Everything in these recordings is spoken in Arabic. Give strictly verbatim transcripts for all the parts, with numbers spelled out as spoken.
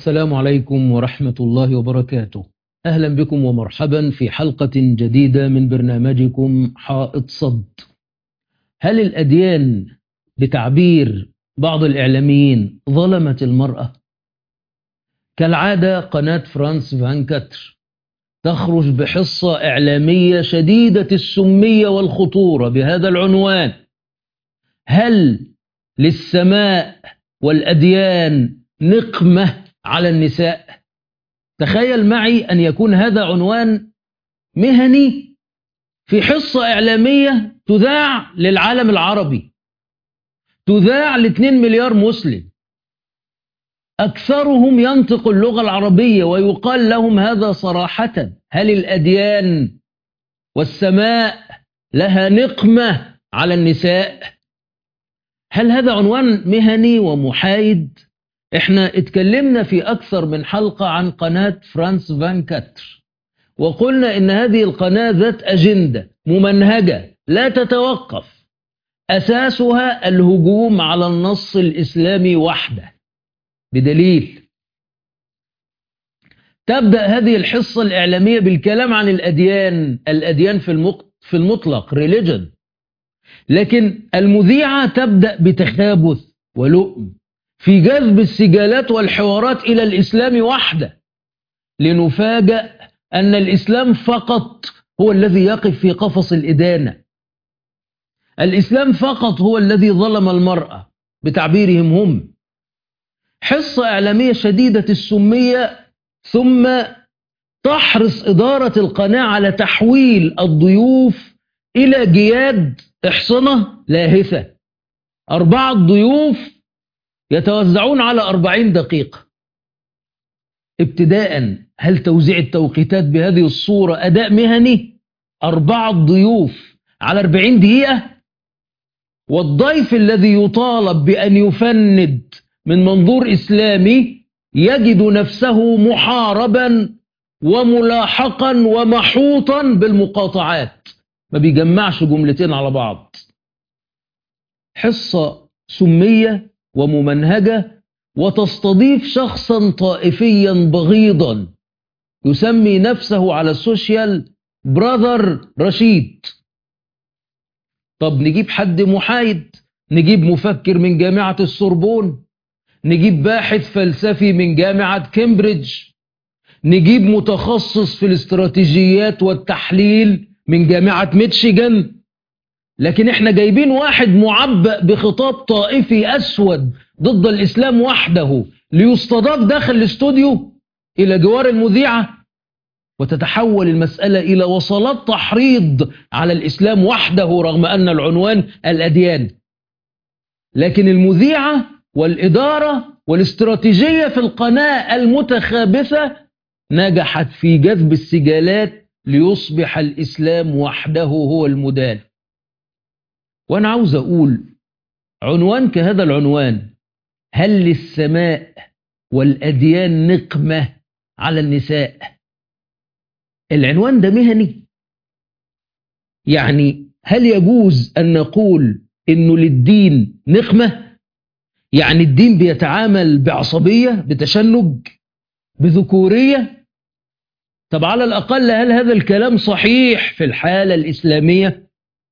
السلام عليكم ورحمة الله وبركاته. أهلا بكم ومرحبا في حلقة جديدة من برنامجكم حائط صد. هل الأديان بتعبير بعض الإعلاميين ظلمت المرأة؟ كالعادة قناة فرانس فان كاتر تخرج بحصة إعلامية شديدة السمية والخطورة بهذا العنوان: هل للسماء والأديان نقمة على النساء؟ تخيل معي أن يكون هذا عنوان مهني في حصة إعلامية تذاع للعالم العربي، تذاع لاثنين مليار مسلم، أكثرهم ينطق اللغة العربية، ويقال لهم هذا صراحة: هل الأديان والسماء لها نقمة على النساء؟ هل هذا عنوان مهني ومحايد؟ احنا اتكلمنا في أكثر من حلقة عن قناة فرانس فان كاتر، وقلنا إن هذه القناة ذات أجندة ممنهجة لا تتوقف، أساسها الهجوم على النص الإسلامي وحده. بدليل تبدأ هذه الحصة الإعلامية بالكلام عن الأديان الأديان في المطلق religion، لكن المذيعة تبدأ بتخابث ولؤم في جذب السجالات والحوارات إلى الإسلام وحده، لنفاجأ أن الإسلام فقط هو الذي يقف في قفص الإدانة. الإسلام فقط هو الذي ظلم المرأة بتعبيرهم هم. حصة إعلامية شديدة السمية، ثم تحرص إدارة القناة على تحويل الضيوف إلى جياد إحصنة لاهثة. أربعة ضيوف يتوزعون على أربعين دقيقة. ابتداء، هل توزيع التوقيتات بهذه الصورة أداء مهني؟ أربعة ضيوف على أربعين دقيقة، والضيف الذي يطالب بأن يفند من منظور إسلامي يجد نفسه محاربا وملاحقا ومحوطا بالمقاطعات، ما بيجمعش جملتين على بعض. حصة سمية وممنهجة، وتستضيف شخصا طائفيا بغيضا يسمي نفسه على السوشيال براذر رشيد. طب نجيب حد محايد، نجيب مفكر من جامعة السوربون، نجيب باحث فلسفي من جامعة كامبريدج، نجيب متخصص في الاستراتيجيات والتحليل من جامعة ميتشيغان، لكن احنا جايبين واحد معبأ بخطاب طائفي أسود ضد الإسلام وحده ليستضاف داخل الاستوديو إلى جوار المذيعة، وتتحول المسألة إلى وصلات تحريض على الإسلام وحده رغم أن العنوان الأديان. لكن المذيعة والإدارة والاستراتيجية في القناة المتخابثة نجحت في جذب السجالات ليصبح الإسلام وحده هو المدان. وأنا عاوز أقول عنوان كهذا العنوان: هل للسماء والأديان نقمة على النساء؟ العنوان ده مهني؟ يعني هل يجوز أن نقول إنه للدين نقمة؟ يعني الدين بيتعامل بعصبية، بتشنج، بذكورية؟ طب على الأقل هل هذا الكلام صحيح في الحالة الإسلامية؟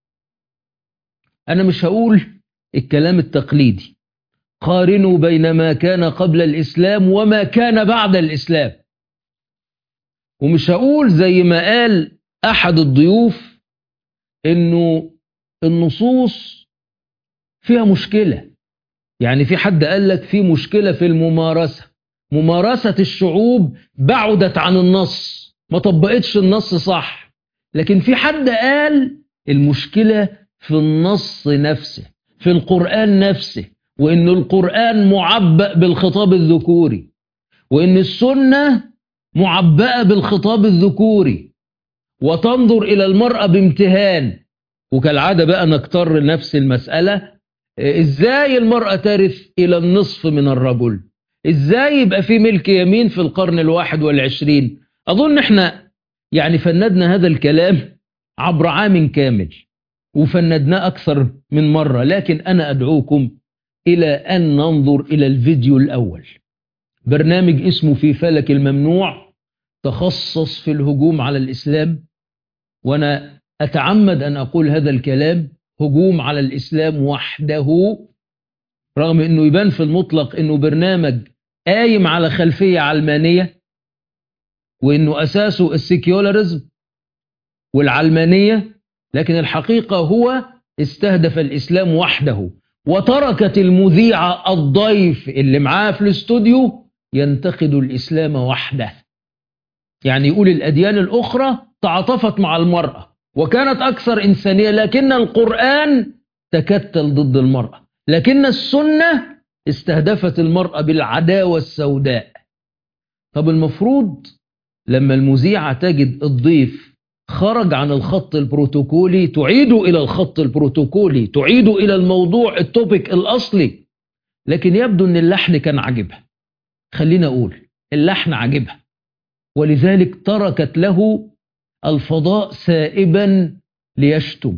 أنا مش هقول الكلام التقليدي: قارنوا بين ما كان قبل الإسلام وما كان بعد الإسلام. ومش هقول زي ما قال أحد الضيوف إنه النصوص فيها مشكلة. يعني في حد قال لك في مشكلة في الممارسة، ممارسة الشعوب بعدت عن النص، ما طبقتش النص صح. لكن في حد قال المشكلة في النص نفسه، في القرآن نفسه، وإن القرآن معبأ بالخطاب الذكوري، وإن السنة معبأة بالخطاب الذكوري، وتنظر إلى المرأة بامتهان. وكالعادة بقى نكتر نفس المسألة: إزاي المرأة ترث إلى النصف من الرجل؟ إزاي يبقى في ملك يمين في القرن الواحد والعشرين؟ أظن إحنا يعني فندنا هذا الكلام عبر عام كامل، وفندناه أكثر من مرة، لكن أنا أدعوكم إلى أن ننظر إلى الفيديو الأول. برنامج اسمه في فلك الممنوع، تخصص في الهجوم على الإسلام. وأنا أتعمد أن أقول هذا الكلام، هجوم على الإسلام وحده، رغم أنه يبان في المطلق أنه برنامج قايم على خلفية علمانية، وأنه أساسه السيكيولاريزم والعلمانية، لكن الحقيقة هو استهدف الإسلام وحده. وتركت المذيعة الضيف اللي معاه في الاستوديو ينتقد الإسلام وحده، يعني يقول الأديان الأخرى تعاطفت مع المرأة وكانت أكثر إنسانية، لكن القرآن تكتل ضد المرأة، لكن السنة استهدفت المرأة بالعداوة السوداء. طب المفروض لما المذيعة تجد الضيف خرج عن الخط البروتوكولي تعيده إلى الخط البروتوكولي، تعيده إلى الموضوع التوبيك الأصلي، لكن يبدو أن اللحن كان عجبها. خلينا أقول اللحن عجبها، ولذلك تركت له الفضاء سائبا ليشتم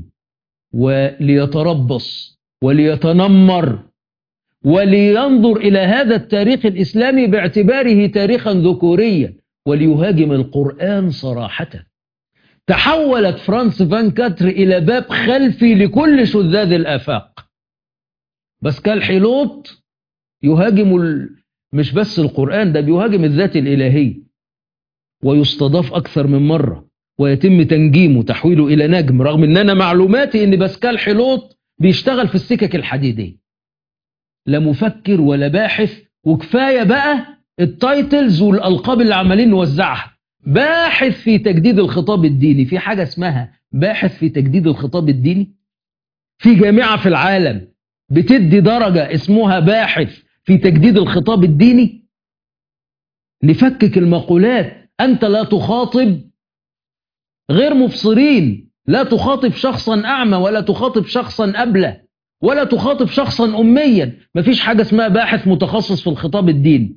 وليتربص وليتنمر ولينظر إلى هذا التاريخ الإسلامي باعتباره تاريخا ذكوريا وليهاجم القرآن صراحة. تحولت فرانس فان كاتر إلى باب خلفي لكل شذاذ الآفاق. باسكال حيلوت يهاجم ال... مش بس القرآن، ده بيهاجم الذات الإلهية، ويستضاف أكثر من مرة ويتم تنجيمه تحويله إلى نجم، رغم أن أنا معلوماتي أن باسكال حيلوت بيشتغل في السكك الحديدية، لا مفكر ولا باحث. وكفاية بقى التايتلز والألقاب اللي عمالين نوزعها. باحث في تجديد الخطاب الديني، في حاجة اسمها باحث في تجديد الخطاب الديني؟ في جامعة في العالم بتدي درجة اسمها باحث في تجديد الخطاب الديني؟ نفكك المقولات. أنت لا تخاطب غير مبصرين، لا تخاطب شخصا أعمى، ولا تخاطب شخصا أبله، ولا تخاطب شخصا أميا. مفيش حاجة اسمها باحث متخصص في الخطاب الديني.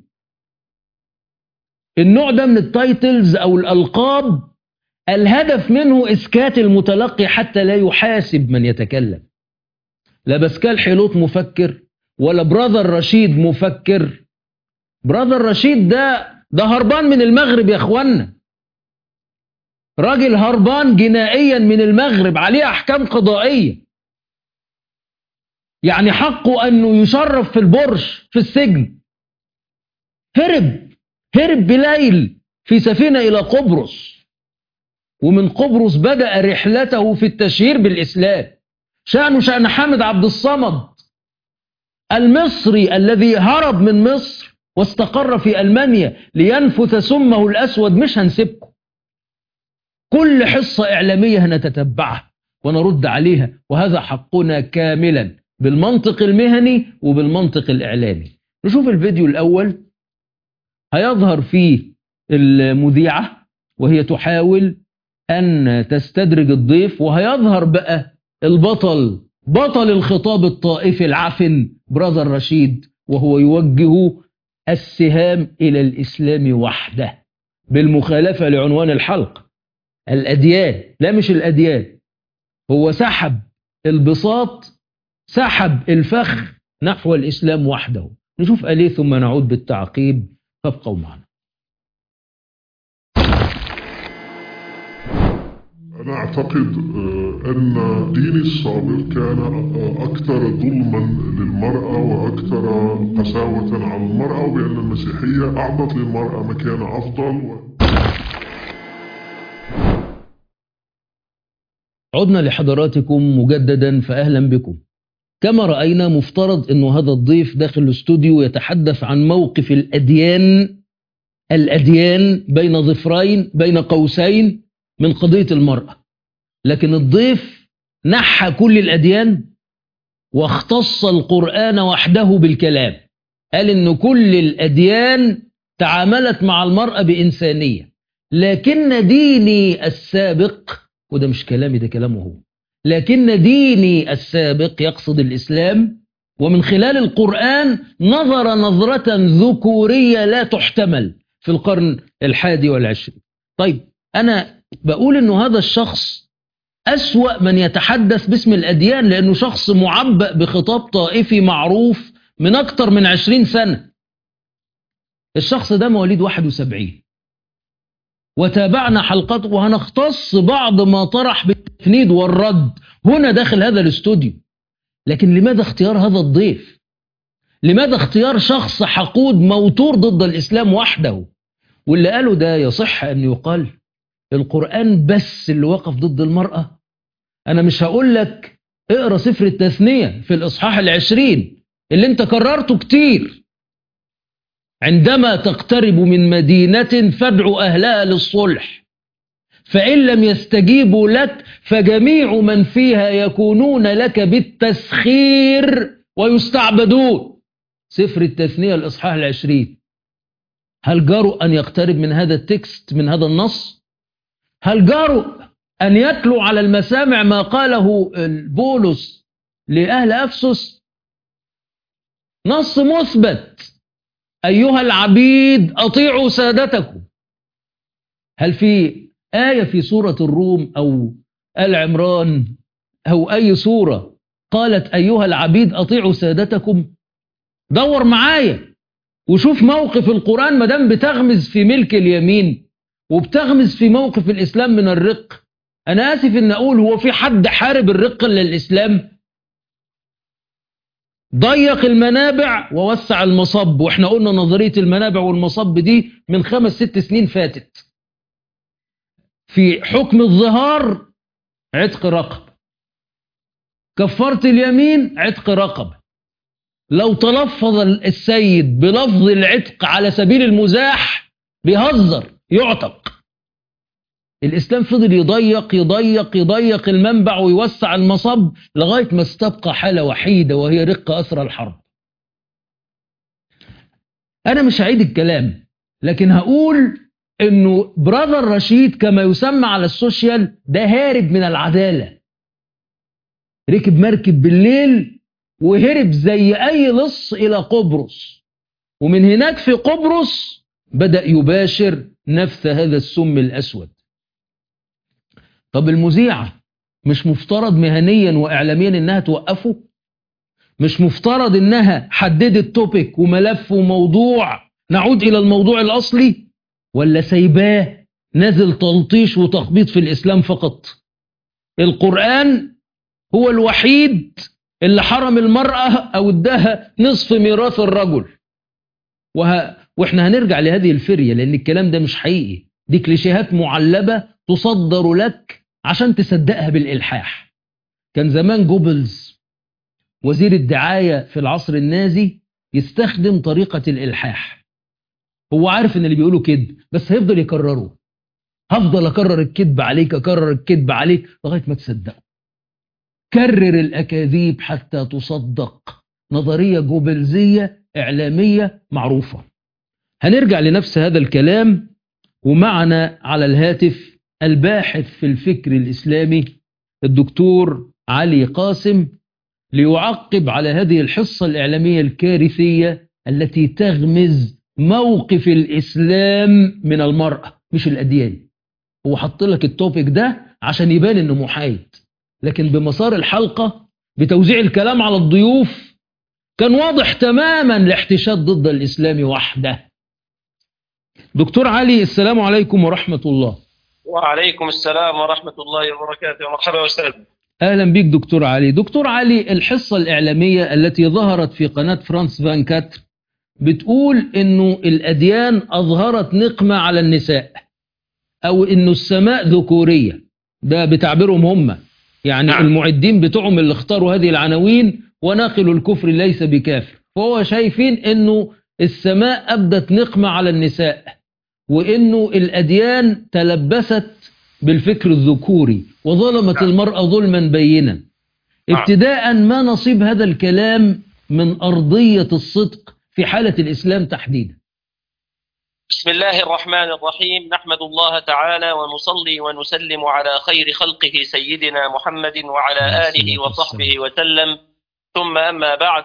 النوع ده من التايتلز أو الألقاب الهدف منه إسكات المتلقي حتى لا يحاسب من يتكلم. لا باسكال حيلوت مفكر ولا براذر رشيد مفكر. براذر رشيد ده ده هربان من المغرب يا اخوانا، راجل هربان جنائيا من المغرب، عليه احكام قضائية، يعني حقه انه يشرف في البرج في السجن. هرب هرب بليل في سفينة الى قبرص، ومن قبرص بدأ رحلته في التشهير بالإسلام. شأنه شأن حامد عبد الصمد المصري الذي هرب من مصر واستقر في ألمانيا لينفث سمه الأسود. مش هنسيبكم، كل حصة إعلامية هنتتبعها ونرد عليها، وهذا حقنا كاملا بالمنطق المهني وبالمنطق الإعلامي. نشوف الفيديو الأول. هيظهر فيه المذيعة وهي تحاول أن تستدرج الضيف، وهيظهر بقى البطل، بطل الخطاب الطائفي العفن براذر رشيد، وهو يوجه السهام إلى الإسلام وحده بالمخالفة لعنوان الحلقة الأديان. لا مش الأديان، هو سحب البساط، سحب الفخ نحو الإسلام وحده. نشوف آليه ثم نعود بالتعقيب، فابقوا معنا. أنا أعتقد أن ديني السابق كان أكثر ظلما للمرأة وأكثر قساوة على المرأة، وبأن المسيحية أعطت للمرأة مكان أفضل. عدنا لحضراتكم مجددا، فأهلا بكم. كما رأينا مفترض أن هذا الضيف داخل الاستوديو يتحدث عن موقف الأديان الأديان بين ظفرين بين قوسين من قضية المرأة، لكن الضيف نحى كل الأديان واختص القرآن وحده بالكلام. قال إن كل الأديان تعاملت مع المرأة بإنسانية، لكن ديني السابق، وده مش كلامي ده كلامه هو، لكن ديني السابق يقصد الإسلام، ومن خلال القرآن نظر نظرة ذكورية لا تحتمل في القرن الحادي والعشرين. طيب أنا بقول إنه هذا الشخص أسوأ من يتحدث باسم الأديان، لأنه شخص معبأ بخطاب طائفي معروف من أكثر من عشرين سنة. الشخص ده مواليد واحد وسبعين، وتابعنا حلقات وهنختص بعض ما طرح بالتفنيد والرد هنا داخل هذا الاستوديو. لكن لماذا اختيار هذا الضيف؟ لماذا اختيار شخص حقود موتور ضد الإسلام وحده؟ واللي قاله ده يصح أن يقال القرآن بس اللي وقف ضد المرأة؟ أنا مش هقول لك اقرأ سفر التثنية في الإصحاح العشرين اللي انت كررته كتير، عندما تقترب من مدينة فادعوا أهلها للصلح فإن لم يستجيبوا لك فجميع من فيها يكونون لك بالتسخير ويستعبدون. سفر التثنية الإصحاح العشرين. هل جرؤ أن يقترب من هذا التكست، من هذا النص؟ هل جرؤ أن يتلو على المسامع ما قاله بولس لأهل أفسس؟ نص مثبت: أيها العبيد أطيعوا سادتكم. هل في آية في سورة الروم أو آل عمران أو أي سورة قالت أيها العبيد أطيعوا سادتكم؟ دور معايا وشوف موقف القرآن مدام بتغمز في ملك اليمين وبتغمز في موقف الإسلام من الرق. أنا آسف إن أقول، هو في حد حارب الرق إلا الإسلام؟ ضيق المنابع ووسع المصب، وإحنا قلنا نظرية المنابع والمصب دي من خمس ست سنين فاتت. في حكم الظهار عتق رقب، كفارة اليمين عتق رقب. لو تلفظ السيد بلفظ العتق على سبيل المزاح بيهزر يعتق. الإسلام فضل يضيق يضيق يضيق المنبع ويوسع المصب لغاية ما استبقى حالة وحيدة وهي رق أسرى الحرب. أنا مش هعيد الكلام، لكن هقول إنه براذر رشيد كما يسمى على السوشيال ده هارب من العدالة. ركب مركب بالليل وهرب زي أي لص إلى قبرص، ومن هناك في قبرص بدأ يباشر نفث هذا السم الأسود. طب المذيعة مش مفترض مهنيا وإعلاميا إنها توقفه؟ مش مفترض إنها حددت توبيك وملف وموضوع نعود إلى الموضوع الأصلي؟ ولا سيباه نزل تلطيش وتخبيط في الإسلام فقط؟ القرآن هو الوحيد اللي حرم المرأة أو اداها نصف ميراث الرجل. وه... وإحنا هنرجع لهذه الفرية لأن الكلام ده مش حقيقي، دي كليشيهات معلبة تصدر لك عشان تصدقها بالإلحاح. كان زمان جوبلز وزير الدعاية في العصر النازي يستخدم طريقة الإلحاح. هو عارف إن اللي بيقوله كذب بس هيفضل يكرره. هفضل أكرر الكذب عليك أكرر الكذب عليك لغاية ما تصدقه. كرر الأكاذيب حتى تصدق. نظرية جوبلزية إعلامية معروفة. هنرجع لنفس هذا الكلام، ومعنا على الهاتف الباحث في الفكر الإسلامي الدكتور علي قاسم ليعقب على هذه الحصة الإعلامية الكارثية التي تغمز موقف الإسلام من المرأة مش الأديان. هو حط لك التوبيك ده عشان يبان إنه محايد، لكن بمسار الحلقة بتوزيع الكلام على الضيوف كان واضح تماما الاحتشاد ضد الإسلام وحده. دكتور علي، السلام عليكم ورحمة الله. وعليكم السلام ورحمة الله وبركاته. مرحبا أستاذ. أهلا بك دكتور علي. دكتور علي، الحصة الإعلامية التي ظهرت في قناة فرانس فان كاتر بتقول إنه الأديان أظهرت نقمة على النساء، أو إنه السماء ذكورية. ده بتعبيرهم هم، يعني نعم. المعدين بتوعهم اللي اختاروا هذه العناوين وناقل الكفر ليس بكافر. فهو شايفين إنه السماء أبدت نقمة على النساء، وإنه الأديان تلبست بالفكر الذكوري وظلمت نعم. المرأة ظلما بينا. نعم. ابتداء ما نصيب هذا الكلام من أرضية الصدق في حالة الإسلام تحديدا؟ بسم الله الرحمن الرحيم. نحمد الله تعالى ونصلي ونسلم على خير خلقه سيدنا محمد وعلى آله وصحبه وسلم، ثم أما بعد.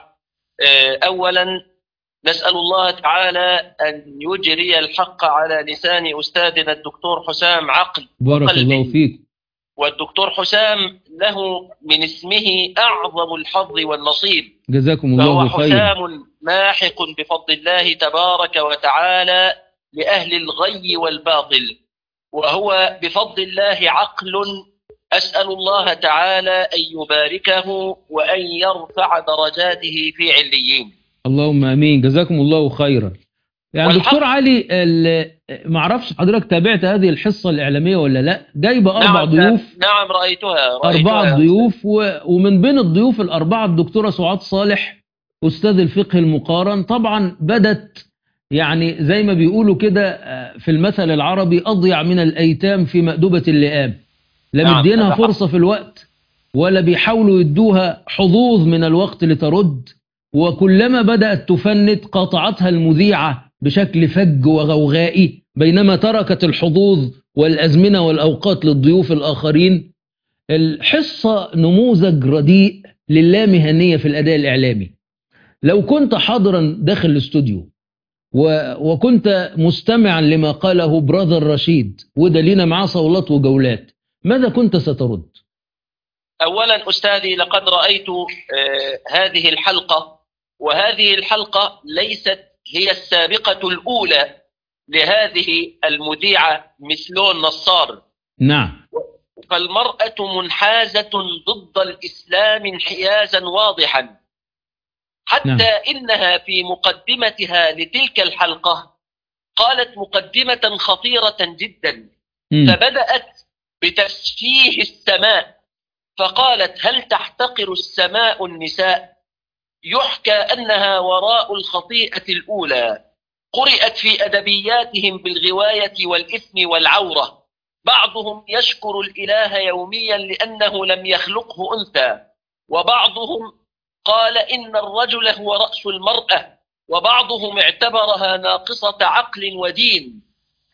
أولا نسأل الله تعالى أن يجري الحق على لسان أستاذنا الدكتور حسام عقل بارك الله فيك، والدكتور حسام له من اسمه أعظم الحظ والنصيب، جزاكم الله فهو خيرا. حسام ماحق بفضل الله تبارك وتعالى لأهل الغي والباطل، وهو بفضل الله عقل أسأل الله تعالى أن يباركه وأن يرفع درجاته في عليين. اللهم امين، جزاكم الله خيرا. يعني والحق- دكتور علي، ال- ما اعرفش حضرتك تابعت هذه الحصه الاعلاميه ولا لا؟ جايبه اربع نعم ضيوف، نعم رأيتها, رأيتها اربعه ضيوف، و- ومن بين الضيوف الاربعه الدكتوره سعاد صالح استاذ الفقه المقارن. طبعا بدت يعني زي ما بيقولوا كده آه، في المثل العربي اضيع من الايتام في مأدبة اللئام. لا نعم، مدينها هذا حق. فرصه في الوقت، ولا بيحاولوا يدوها حظوظ من الوقت لترد، وكلما بدأت تفند قاطعتها المذيعة بشكل فج وغوغائي، بينما تركت الحظوظ والأزمنة والأوقات للضيوف الآخرين. الحصة نموذج رديء للامهنية في الأداء الإعلامي. لو كنت حاضرا داخل الاستوديو و... وكنت مستمعا لما قاله براذر رشيد، وده لينا معاه صولات وجولات، ماذا كنت سترد؟ أولا أستاذي، لقد رأيت آه، هذه الحلقة، وهذه الحلقة ليست هي السابقة الأولى لهذه المذيعة مسلون نصار. نعم. فالمرأة منحازة ضد الإسلام انحيازا واضحا، حتى نعم. إنها في مقدمتها لتلك الحلقة قالت مقدمة خطيرة جدا. مم. فبدأت بتسفيه السماء، فقالت: هل تحتقر السماء النساء؟ يحكى أنها وراء الخطيئة الأولى، قرئت في أدبياتهم بالغواية والإثم والعورة. بعضهم يشكر الإله يوميا لأنه لم يخلقه أنثى، وبعضهم قال إن الرجل هو رأس المرأة، وبعضهم اعتبرها ناقصة عقل ودين.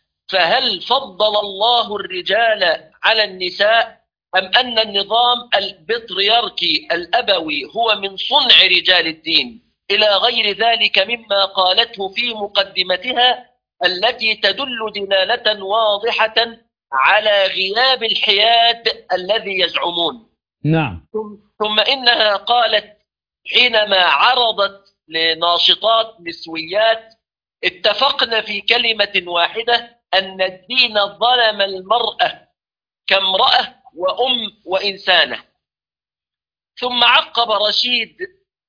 فهل فضل الله الرجال على النساء، أم أن النظام البطريركي الأبوي هو من صنع رجال الدين؟ إلى غير ذلك مما قالته في مقدمتها، التي تدل دلالة واضحة على غياب الحياد الذي يزعمون. نعم. ثم إنها قالت حينما عرضت لناشطات نسويات: اتفقنا في كلمة واحدة أن الدين ظلم المرأة كامرأة وأم وإنسانة. ثم عقب رشيد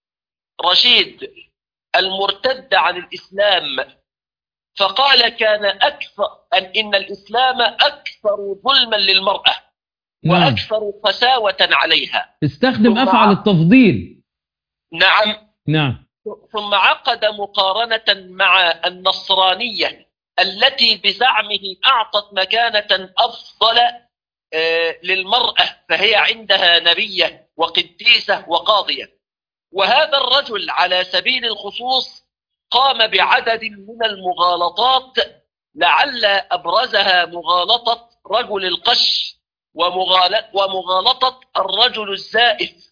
رشيد المرتد عن الإسلام فقال: كان أكثر أن إن الإسلام أكثر ظلما للمرأة نعم. وأكثر قساوة عليها. استخدم ثم أفعل ع- التفضيل. نعم. نعم. ثم عقد مقارنة مع النصرانية التي بزعمه أعطت مكانة أفضل آه، للمرأة، فهي عندها نبية وقديسة وقاضية. وهذا الرجل على سبيل الخصوص قام بعدد من المغالطات، لعل أبرزها مغالطة رجل القش ومغال- ومغالطة الرجل الزائف.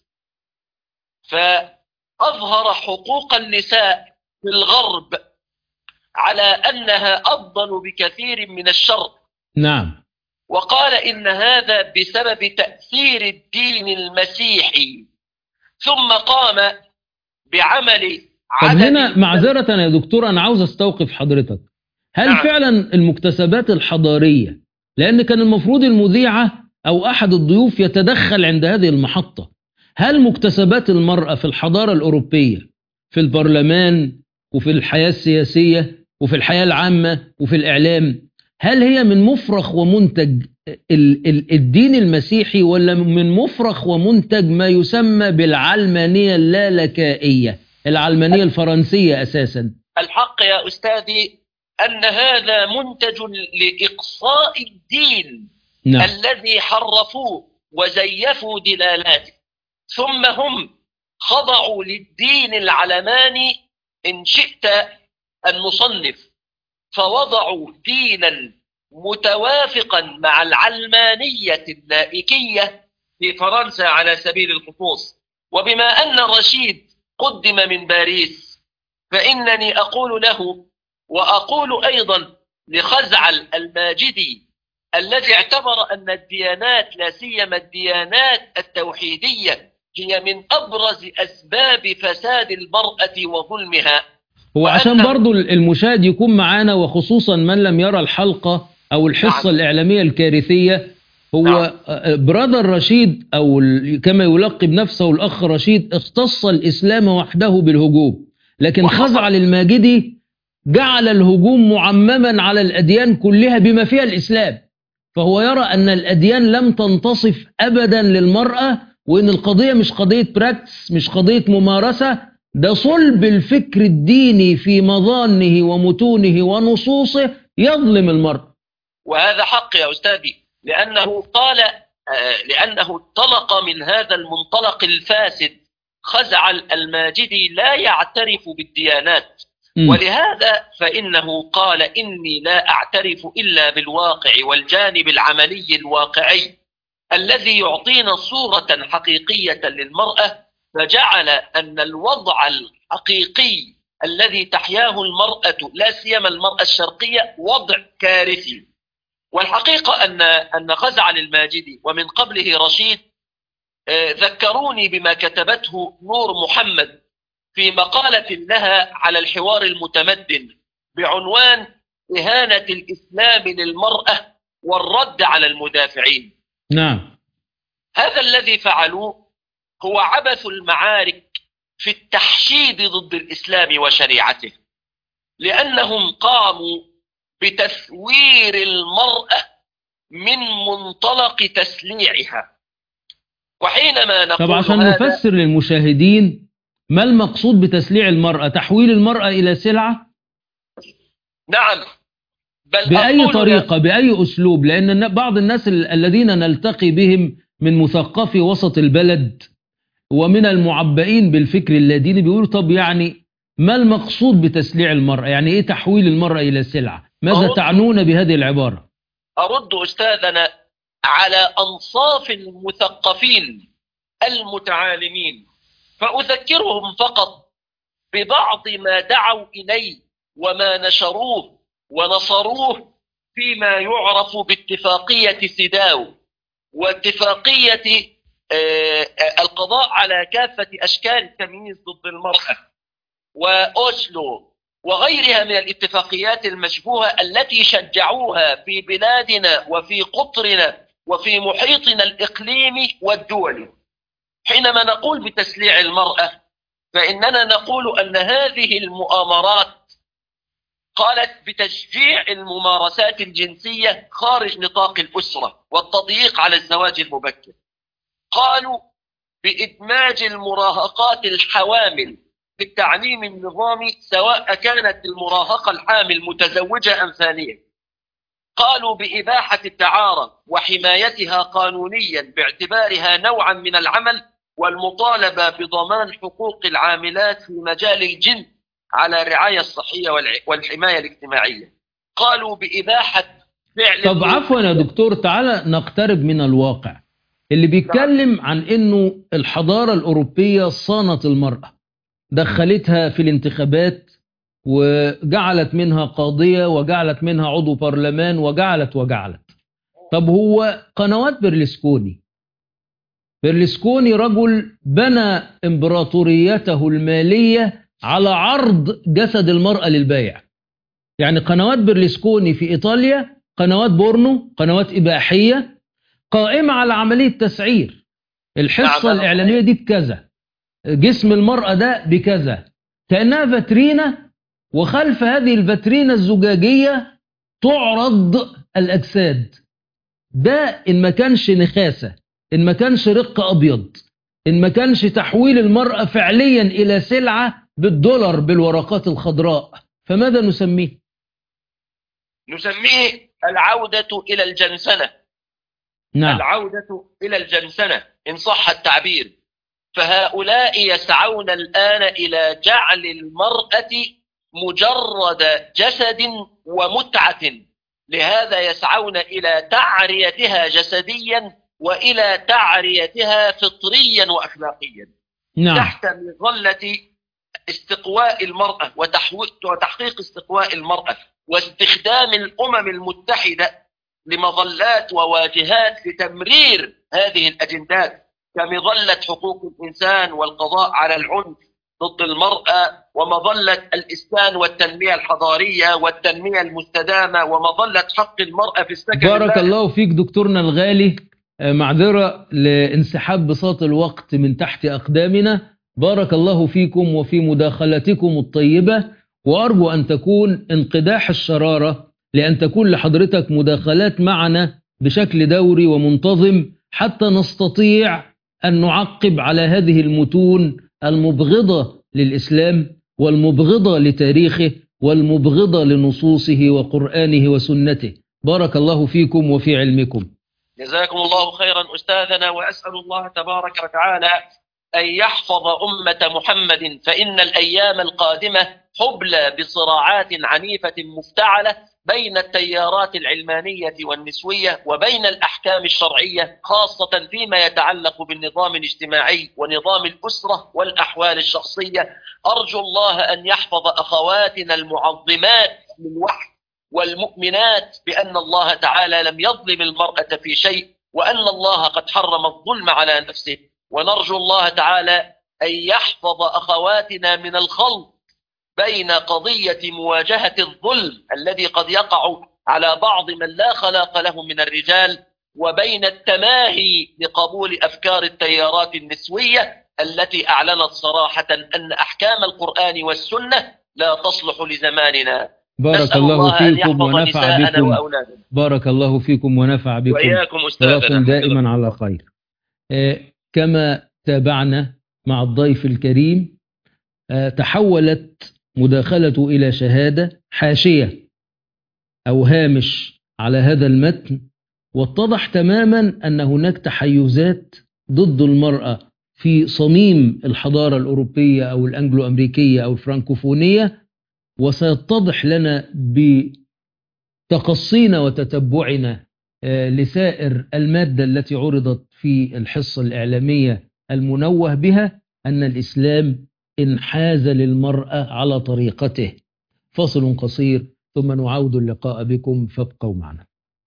فأظهر حقوق النساء في الغرب على أنها أفضل بكثير من الشرق، نعم. وقال إن هذا بسبب تأثير الدين المسيحي. ثم قام بعمل طب عدد هنا من- معذرة يا دكتور، أنا عاوز أستوقف حضرتك. هل نعم. فعلا المكتسبات الحضارية، لأن كان المفروض المذيعة أو أحد الضيوف يتدخل عند هذه المحطة، هل مكتسبات المرأة في الحضارة الأوروبية في البرلمان وفي الحياة السياسية وفي الحياة العامة وفي الإعلام، هل هي من مفرخ ومنتج ال- ال- الدين المسيحي، ولا من مفرخ ومنتج ما يسمى بالعلمانية اللالكائية، العلمانية الفرنسية أساسا؟ الحق يا أستاذي أن هذا منتج لإقصاء الدين نعم. الذي حرفوه وزيفوا دلالاته، ثم هم خضعوا للدين العلماني إن شئت المصنف، فوضعوا دينا متوافقا مع العلمانية اللائكية في فرنسا على سبيل الخصوص. وبما أن رشيد قدم من باريس، فإنني أقول له وأقول أيضا لخزعل الماجدي الذي اعتبر أن الديانات لا سيما الديانات التوحيدية هي من أبرز أسباب فساد المرأة وظلمها. هو عشان برضو المشاهد يكون معانا، وخصوصا من لم يرى الحلقة أو الحصة نعم. الإعلامية الكارثية، هو نعم. برادر رشيد أو كما يلقب نفسه الأخ رشيد اختص الإسلام وحده بالهجوم، لكن خزعل الماجدي جعل الهجوم معمما على الأديان كلها بما فيها الإسلام. فهو يرى أن الأديان لم تنتصف أبدا للمرأة، وأن القضية مش قضية براكتس، مش قضية ممارسة، ده صلب الفكر الديني في مظانه ومتونه ونصوصه يظلم المرأة. وهذا حق يا أستاذي، لأنه قال لأنه انطلق من هذا المنطلق الفاسد. خزعل الماجدي لا يعترف بالديانات، م. ولهذا فإنه قال إني لا أعترف إلا بالواقع والجانب العملي الواقعي الذي يعطينا صورة حقيقية للمرأة، فجعل أن الوضع الحقيقي الذي تحياه المرأة لا سيما المرأة الشرقية وضع كارثي. والحقيقة أن أن خزعل الماجدي ومن قبله رشيد ذكروني بما كتبته نور محمد في مقالة لها على الحوار المتمدن بعنوان إهانة الإسلام للمرأة والرد على المدافعين. نعم. هذا الذي فعلوه هو عبث المعارك في التحشيد ضد الإسلام وشريعته، لأنهم قاموا بتثوير المرأة من منطلق تسليعها. وحينما نقول طبعا عشان نفسر للمشاهدين ما المقصود بتسليع المرأة، تحويل المرأة إلى سلعة؟ نعم، بل بأي طريقة بأي أسلوب، لأن بعض الناس الذين نلتقي بهم من مثقفي وسط البلد ومن المعبئين بالفكر اللاديني بيقولوا طب يعني ما المقصود بتسليع المرأة؟ يعني إيه تحويل المرأة إلى سلعة؟ ماذا تعنون بهذه العبارة؟ أرد أستاذنا على أنصاف المثقفين المتعالمين، فأذكرهم فقط ببعض ما دعوا إليه وما نشروه ونصروه فيما يعرف باتفاقية سيداو واتفاقية القضاء على كافة أشكال التمييز ضد المرأة وأوسلو وغيرها من الاتفاقيات المشبوهة التي شجعوها في بلادنا وفي قطرنا وفي محيطنا الإقليمي والدولي. حينما نقول بتسليع المرأة فإننا نقول أن هذه المؤامرات قالت بتشجيع الممارسات الجنسية خارج نطاق الأسرة والتضييق على الزواج المبكر. قالوا بإدماج المراهقات الحوامل في التعليم النظامي سواء كانت المراهقة الحامل متزوجة أم ثانية. قالوا بإباحة الدعارة وحمايتها قانونيا باعتبارها نوعا من العمل والمطالبة بضمان حقوق العاملات في مجال الجنس على الرعاية الصحية والحماية الاجتماعية. قالوا بإباحة فعل. طب عفوا يا دكتور، تعالى نقترب من الواقع اللي بيتكلم عن انه الحضارة الأوروبية صانت المرأة، دخلتها في الانتخابات وجعلت منها قاضية وجعلت منها عضو برلمان وجعلت وجعلت. طب هو قنوات برلسكوني برلسكوني رجل بنى امبراطوريته المالية على عرض جسد المرأة للبيع. يعني قنوات برلسكوني في إيطاليا قنوات بورنو، قنوات إباحية قائمة على عملية تسعير. الحصة الإعلامية دي بكذا، جسم المرأة ده بكذا، كأنها فاترينة، وخلف هذه الفاترينة الزجاجية تعرض الأجساد. ده إن ما كانش نخاسة، إن ما كانش رق أبيض، إن ما كانش تحويل المرأة فعليا إلى سلعة بالدولار بالورقات الخضراء، فماذا نسميه؟ نسميه العودة إلى الجنسنة. نعم. العودة إلى الجنسنة إن صح التعبير. فهؤلاء يسعون الآن إلى جعل المرأة مجرد جسد ومتعة، لهذا يسعون إلى تعريتها جسديا وإلى تعريتها فطريا وأخلاقيا. نعم. تحت مظلة استقواء المرأة وتحقيق استقواء المرأة واستخدام الأمم المتحدة لمظلات وواجهات لتمرير هذه الأجندات، كمظلة حقوق الإنسان والقضاء على العنف ضد المرأة، ومظلة الإسكان والتنمية الحضارية والتنمية المستدامة، ومظلة حق المرأة في السكن. بارك الله فيك دكتورنا الغالي، معذرة لانسحاب بساط الوقت من تحت أقدامنا. بارك الله فيكم وفي مداخلتكم الطيبة، وأرجو أن تكون انقداح الشرارة لأن تكون لحضرتك مداخلات معنا بشكل دوري ومنتظم، حتى نستطيع أن نعقب على هذه المتون المبغضة للإسلام والمبغضة لتاريخه والمبغضة لنصوصه وقرآنه وسنته. بارك الله فيكم وفي علمكم. جزاكم الله خيرا أستاذنا، وأسأل الله تبارك وتعالى أن يحفظ أمة محمد، فإن الأيام القادمة حبلى بصراعات عنيفة مفتعلة بين التيارات العلمانية والنسوية وبين الأحكام الشرعية، خاصة فيما يتعلق بالنظام الاجتماعي ونظام الأسرة والأحوال الشخصية. أرجو الله أن يحفظ أخواتنا المعظمات للوحي والمؤمنات بأن الله تعالى لم يظلم المرأة في شيء، وأن الله قد حرم الظلم على نفسه. ونرجو الله تعالى أن يحفظ أخواتنا من الخلط بين قضية مواجهة الظلم الذي قد يقع على بعض من لا خلاق له من الرجال، وبين التماهي لقبول أفكار التيارات النسوية التي أعلنت صراحة أن أحكام القرآن والسنة لا تصلح لزماننا. بارك الله فيكم ونفع بكم. بارك الله فيكم ونفع بكم وإياكم أستاذنا دائما على خير. كما تابعنا مع الضيف الكريم، تحولت مداخلته إلى شهادة حاشية أو هامش على هذا المتن، واتضح تماما أن هناك تحيزات ضد المرأة في صميم الحضارة الأوروبية أو الأنجلو أمريكية أو الفرنكوفونية، وسيتضح لنا بتقصينا وتتبعنا لسائر المادة التي عرضت في الحصة الإعلامية المنوه بها أن الإسلام انحاز للمرأة على طريقته. فاصل قصير ثم نعود اللقاء بكم، فابقوا معنا.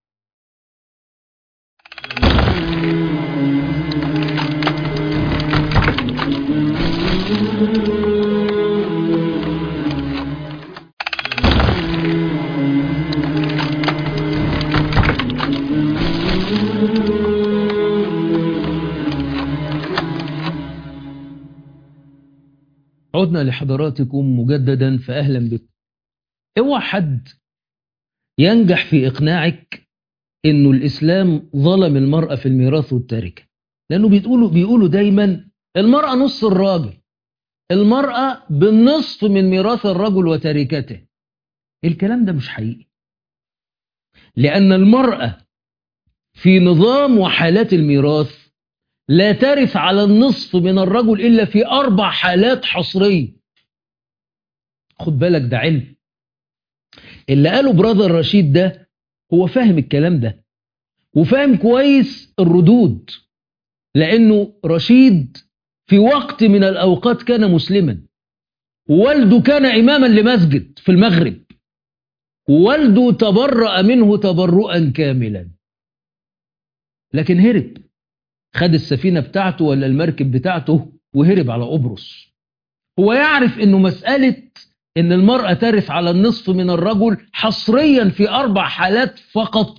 عدنا لحضراتكم مجددا، فأهلا بكم. اوعى حد ينجح في إقناعك إنه الإسلام ظلم المرأة في الميراث والتركة، لأنه بيقولوا بيقولوا دايما المرأة نص الراجل، المرأة بالنصف من ميراث الرجل وتركته. الكلام ده مش حقيقي، لأن المرأة في نظام وحالات الميراث لا ترث على النصف من الرجل إلا في أربع حالات حصرية. خد بالك، ده علم. اللي قاله براذر رشيد ده هو فاهم الكلام ده وفاهم كويس الردود، لأنه رشيد في وقت من الأوقات كان مسلما، ووالده كان إماما لمسجد في المغرب، ووالده تبرأ منه تبرؤا كاملا، لكن هرب، خد السفينة بتاعته ولا المركب بتاعته وهرب على قبرص. هو يعرف انه مسألة ان المرأة ترث على النصف من الرجل حصريا في اربع حالات فقط،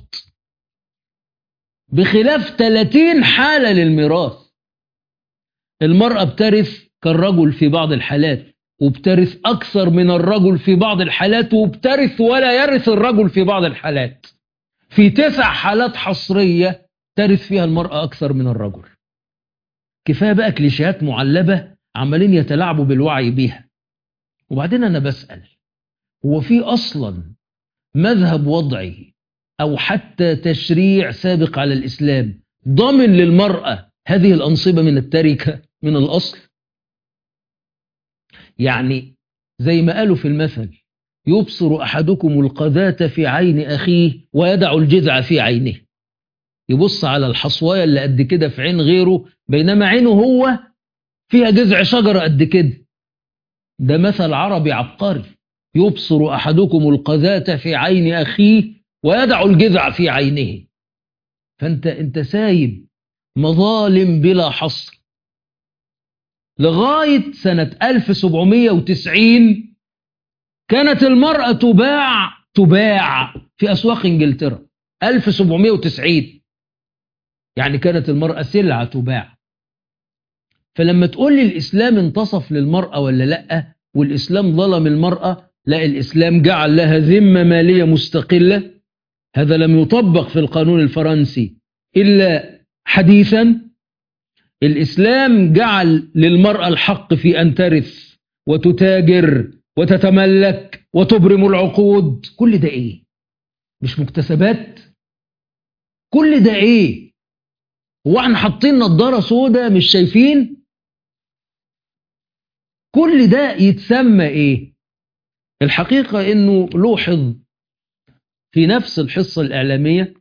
بخلاف ثلاثين حالة للميراث. المرأة بترث كالرجل في بعض الحالات، وبترث اكثر من الرجل في بعض الحالات، وبترث ولا يرث الرجل في بعض الحالات. في تسع حالات حصرية ترث فيها المرأة أكثر من الرجل. كفاية بقى كليشيهات معلبة عمالين يتلاعبوا بالوعي بيها. وبعدين أنا بسأل، هو في أصلا مذهب وضعي أو حتى تشريع سابق على الإسلام ضمن للمرأة هذه الأنصبة من التركة من الأصل؟ يعني زي ما قالوا في المثل، يبصر أحدكم القذاة في عين أخيه ويدع الجذع في عينه. يبص على الحصواية اللي قد كده في عين غيره، بينما عينه هو فيها جذع شجرة قد كده. ده مثل عربي عبقري. يبصر أحدكم القذاة في عين أخيه ويدع الجذع في عينه. فأنت أنت سايب مظالم بلا حصر. لغاية سنة ألف وسبعمائة وتسعين كانت المرأة تباع تباع في أسواق إنجلترا. ألف وسبعمائة وتسعين يعني كانت المرأة سلعة تباع. فلما تقول لي الإسلام انتصف للمرأة ولا لأ، والإسلام ظلم المرأة، لا، الإسلام جعل لها ذمة مالية مستقلة. هذا لم يطبق في القانون الفرنسي إلا حديثا. الإسلام جعل للمرأة الحق في أن ترث وتتاجر وتتملك وتبرم العقود. كل ده إيه؟ مش مكتسبات؟ كل ده إيه؟ هو احنا حاطين نظارة سودة مش شايفين؟ كل ده يتسمى إيه؟ الحقيقة إنه لوحظ في نفس الحصة الإعلامية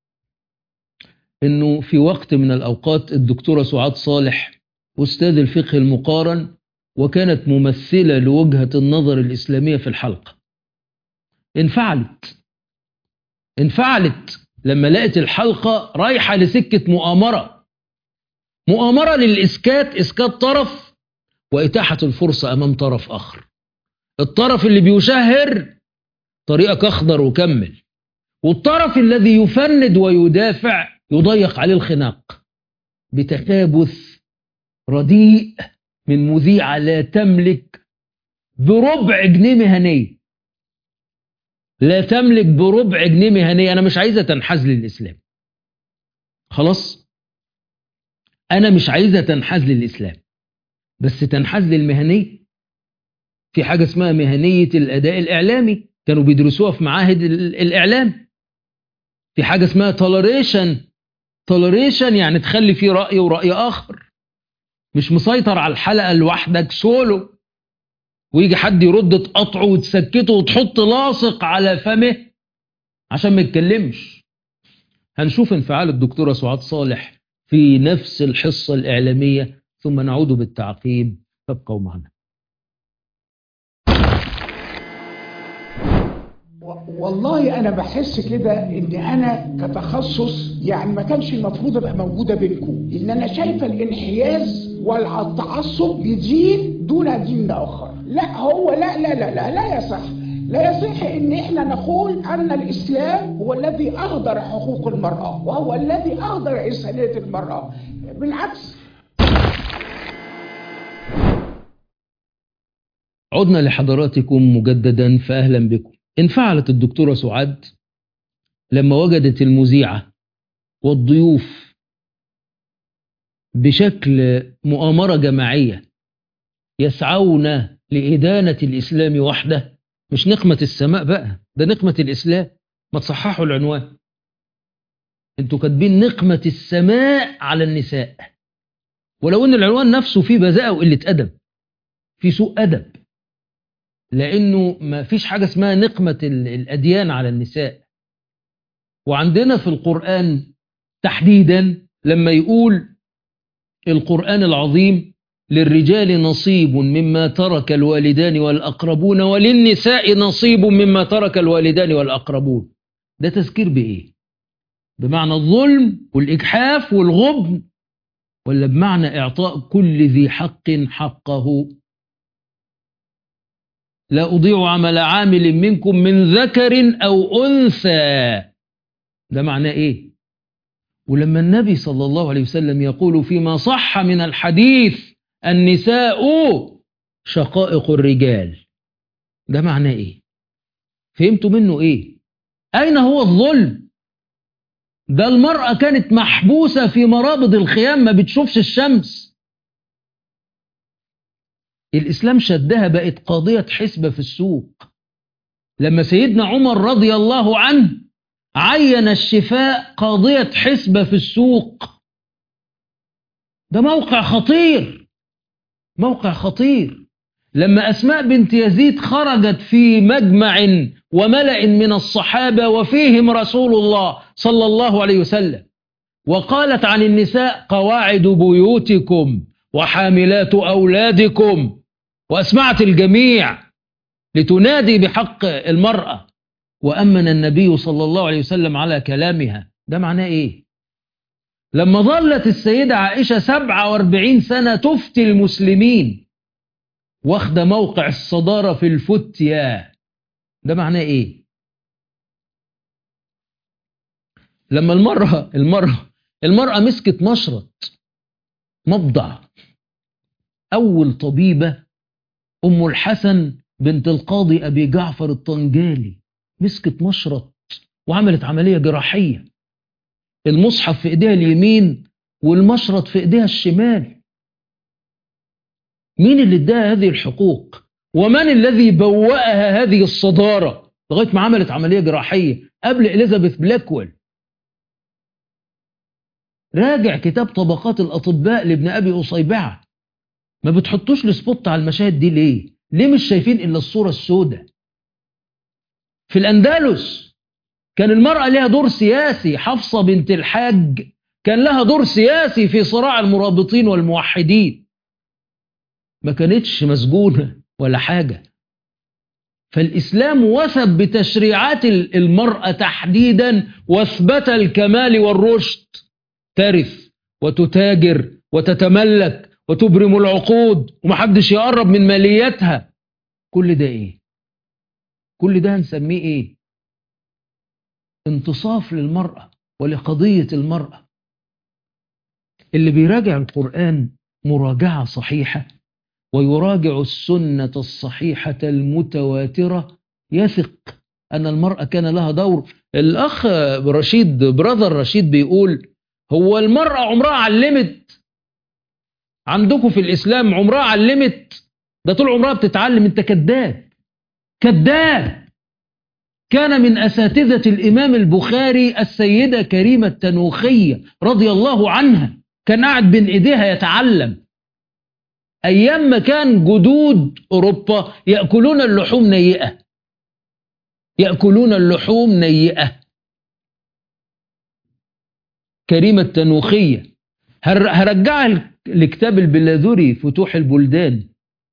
إنه في وقت من الأوقات الدكتورة سعاد صالح أستاذ الفقه المقارن وكانت ممثلة لوجهة النظر الإسلامية في الحلقة، انفعلت انفعلت لما لقت الحلقة رايحة لسكة مؤامرة مؤامرة للإسكات، إسكات طرف وإتاحة الفرصة أمام طرف آخر. الطرف اللي بيشهر طريقك أخضر وكمل، والطرف الذي يفند ويدافع يضيق عليه الخناق بتكابث رديء من مذيعة لا تملك بربع جنيه مهنية. لا تملك بربع جنيه مهنية. أنا مش عايزة تنحاز للإسلام، خلاص، أنا مش عايزة تنحاز للإسلام، بس تنحاز للمهنية. في حاجة اسمها مهنية الأداء الإعلامي، كانوا بيدرسوها في معاهد الإعلام. في حاجة اسمها toleration toleration يعني تخلي فيه رأي ورأي آخر، مش مسيطر على الحلقة لوحدك سولو ويجي حد يرد تقطعه وتسكته وتحط لاصق على فمه عشان ما يتكلمش. هنشوف انفعال الدكتورة سعاد صالح في نفس الحصة الإعلامية ثم نعود بالتعقيب. فابقوا معنا. والله انا بحس كده ان انا كتخصص يعني ما كانش المفروض ابقى موجوده بينكم، ان انا شايفه الانحياز والتعصب لدين دون دين اخر. لا هو لا لا لا لا لا يصح لا يصح ان احنا نقول ان الاسلام هو الذي اهدر حقوق المراه وهو الذي اهدر انسانيه المراه. بالعكس. عدنا لحضراتكم مجددا فاهلا بكم. انفعلت الدكتورة سعاد لما وجدت المذيعة والضيوف بشكل مؤامرة جماعية يسعون لإدانة الإسلام وحده. مش نقمة السماء بقى، ده نقمة الإسلام. ما تصححوا العنوان، انتوا كاتبين نقمة السماء على النساء، ولو ان العنوان نفسه فيه بذاءة وقلة أدب، فيه سوء أدب، لأنه ما فيش حاجة اسمها نقمة الأديان على النساء. وعندنا في القرآن تحديدا لما يقول القرآن العظيم للرجال نصيب مما ترك الوالدان والأقربون وللنساء نصيب مما ترك الوالدان والأقربون، ده تذكير بإيه؟ بمعنى الظلم والإجحاف والغبن، ولا بمعنى إعطاء كل ذي حق حقه؟ لا أضيع عمل عامل منكم من ذكر أو أنثى، ده معناه إيه؟ ولما النبي صلى الله عليه وسلم يقول فيما صح من الحديث النساء شقائق الرجال، ده معناه إيه؟ فهمتوا منه إيه؟ أين هو الظلم؟ ده المرأة كانت محبوسة في مرابض الخيام ما بتشوفش الشمس. الإسلام شدها بقت قاضية حسبة في السوق. لما سيدنا عمر رضي الله عنه عين الشفاء قاضية حسبة في السوق، ده موقع خطير، موقع خطير. لما أسماء بنت يزيد خرجت في مجمع وملأ من الصحابة وفيهم رسول الله صلى الله عليه وسلم وقالت عن النساء قواعد بيوتكم وحاملات أولادكم، وأسمعت الجميع لتنادي بحق المرأة، وأمن النبي صلى الله عليه وسلم على كلامها. ده معناه إيه؟ لما ظلت السيدة عائشة سبعة واربعين سنة تفتي المسلمين واخدة موقع الصدارة في الفتية، ده معناه إيه؟ لما المرأة المرأة المرأة مسكت مشرط مبضع، أول طبيبة أم الحسن بنت القاضي أبي جعفر الطنجالي مسكت مشرط وعملت عملية جراحية، المصحف في إيديها اليمين والمشرط في إيديها الشمال. مين اللي اداها هذه الحقوق؟ ومن الذي بوأها هذه الصدارة لغاية ما عملت عملية جراحية قبل إليزابيث بلاكويل؟ راجع كتاب طبقات الأطباء لابن أبي أصيبعة. ما بتحطوش السبوت على المشاهد دي ليه؟ ليه مش شايفين إلا الصورة السوداء؟ في الأندلس كان المرأة لها دور سياسي، حفصة بنت الحاج كان لها دور سياسي في صراع المرابطين والموحدين، ما كانتش مسجونة ولا حاجة. فالإسلام وثب بتشريعات المرأة تحديدا واثبت الكمال والرشد، ترث وتتاجر وتتملك وتبرم العقود ومحدش يقرب من ماليتها. كل ده ايه؟ كل ده هنسميه ايه؟ انتصاف للمرأة ولقضية المرأة. اللي بيراجع القرآن مراجعة صحيحة ويراجع السنة الصحيحة المتواترة يثق أن المرأة كان لها دور. الأخ رشيد براذر رشيد بيقول هو المرأة عمرها علمت عندكم في الإسلام؟ عمرها علمت؟ ده طول عمرها بتتعلم. انت كذاب كذاب. كان من أساتذة الإمام البخاري السيدة كريمة التنوخية رضي الله عنها، كان قاعد بين إيديها يتعلم أيام ما كان جدود أوروبا يأكلون اللحوم نيئة، يأكلون اللحوم نيئة. كريمة التنوخية هرجع لكتاب البلاذري فتوح البلدان،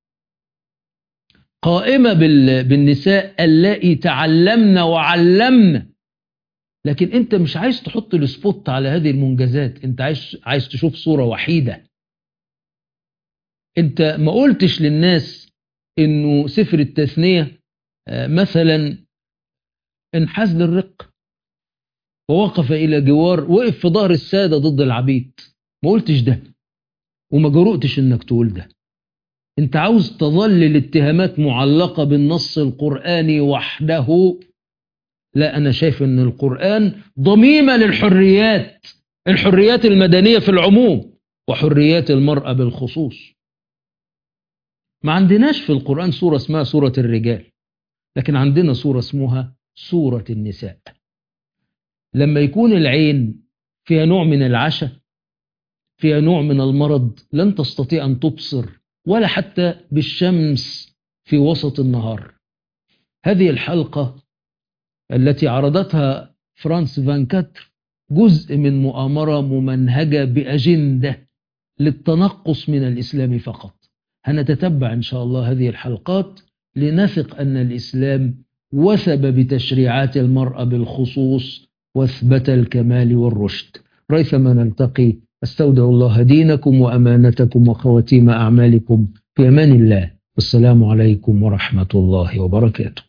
قائمة بالنساء اللائي تعلمن وعلمن. لكن انت مش عايز تحط السبوت على هذه المنجزات، انت عايز عايز تشوف صورة وحيدة. انت ما قلتش للناس انه سفر التثنية مثلا انحاز للرق ووقف الى جوار، وقف في ظهر السادة ضد العبيد. ما قلتش ده وما جرؤتش انك تقول ده. انت عاوز تظل الاتهامات معلقة بالنص القرآني وحده. لا، انا شايف ان القرآن ضميمة للحريات، الحريات المدنية في العموم وحريات المرأة بالخصوص. ما عندناش في القرآن سورة اسمها سورة الرجال، لكن عندنا سورة اسمها سورة النساء. لما يكون العين فيها نوع من العشاء، فيها نوع من المرض، لن تستطيع أن تبصر ولا حتى بالشمس في وسط النهار. هذه الحلقة التي عرضتها فرانس فان كاتر جزء من مؤامرة ممنهجة بأجندة للتنقص من الإسلام فقط. هنتتبع إن شاء الله هذه الحلقات لنثق أن الإسلام وثب بتشريعات المرأة بالخصوص واثبت الكمال والرشد. ريثما نلتقي، استودع الله دينكم وأمانتكم وخواتيم أعمالكم في أمان الله، والسلام عليكم ورحمة الله وبركاته.